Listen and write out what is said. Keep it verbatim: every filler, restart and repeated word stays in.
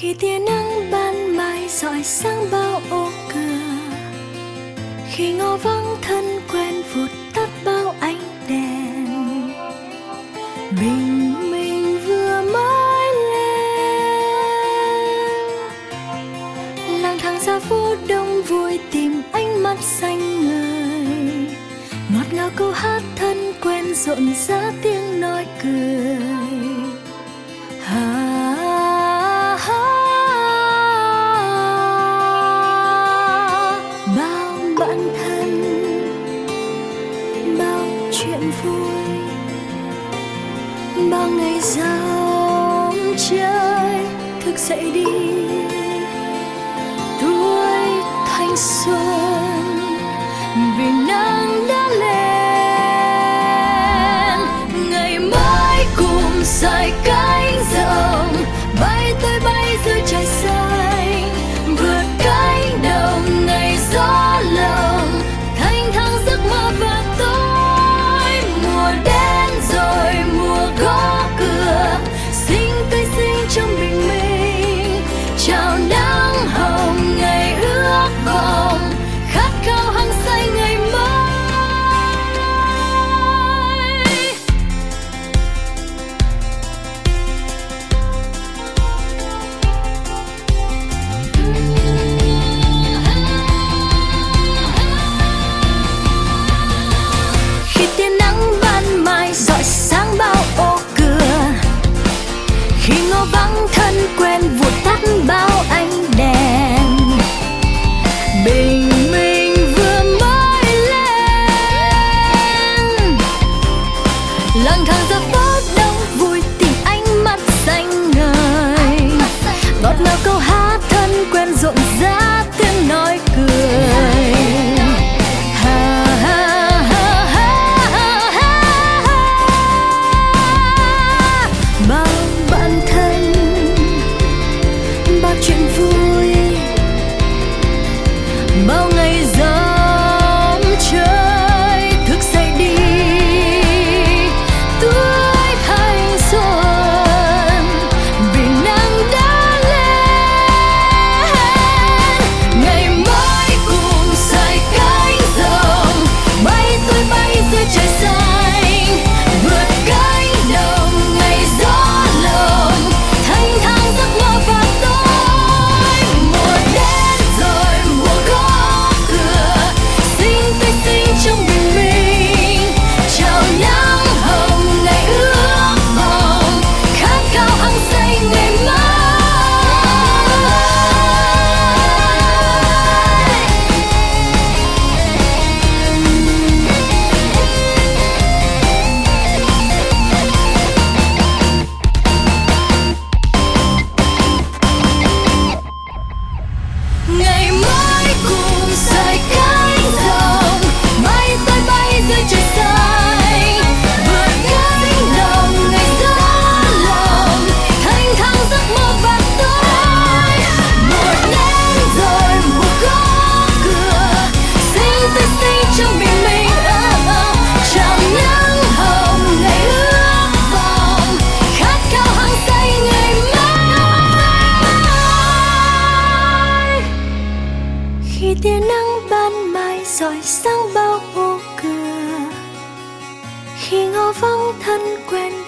Khi tia nắng ban mai rọi sáng bao ô cửa, khi ngõ vắng thân quen vụt tắt bao ánh đèn, bình minh vừa mới lên, lang thang ra phố đông vui tìm ánh mắt xanh ngời, ngọt ngào câu hát thân quen rộn rã tiếng nói cười. À, chuyện vui bao ngày dòng chơi thức dậy đi tuổi thanh xuân vì nắng đã lên, ngày mới cùng sải cánh rộng bay tới bay dưới trời xanh, vượt cánh đồng ngày gió lộng thanh thang giấc mơ và tôi. Gõ cửa xinh tươi xinh trong bình minh, chào nắng hồng ngày ước vọng khát khao hăng say ngày mới. Khi tia nắng ban mai rọi sáng bao ô cửa, khi ngõ vắng thân quen vụt tắt bao ánh đèn, bình minh vừa mới lên, lang thang ra phố đông vui tìm ánh mắt xanh ngời, ngọt ngào câu hát thân quen rộn rã tiếng nói cười. Chuyện vui bao ngày dòng chơi thức dậy đi tuổi thanh xuân vì nắng đã lên, ngày mới cùng sải cánh rộng bay tôi bay dưới trời xanh, vượt cánh đồng ngày gió lộng thanh thang giấc mơ và tôi. Trong bình minh chào nắng hồng ngày ước vọng khát khao hăng say ngày mai. Ngày mới cùng sải cánh rộng bay tới bay dưới trời xanh, vượt cánh đồng ngày gió lộng thanh thang giấc mơ và tôi. Một nén rồi một gõ cửa xinh tươi xinh trong bình minh, chào nắng hồng ngày ước vọng khát khao hăng say ngày mai. Khi tia nắng ban mai rọi sáng bao ô cửa, khi ngõ vắng thân quen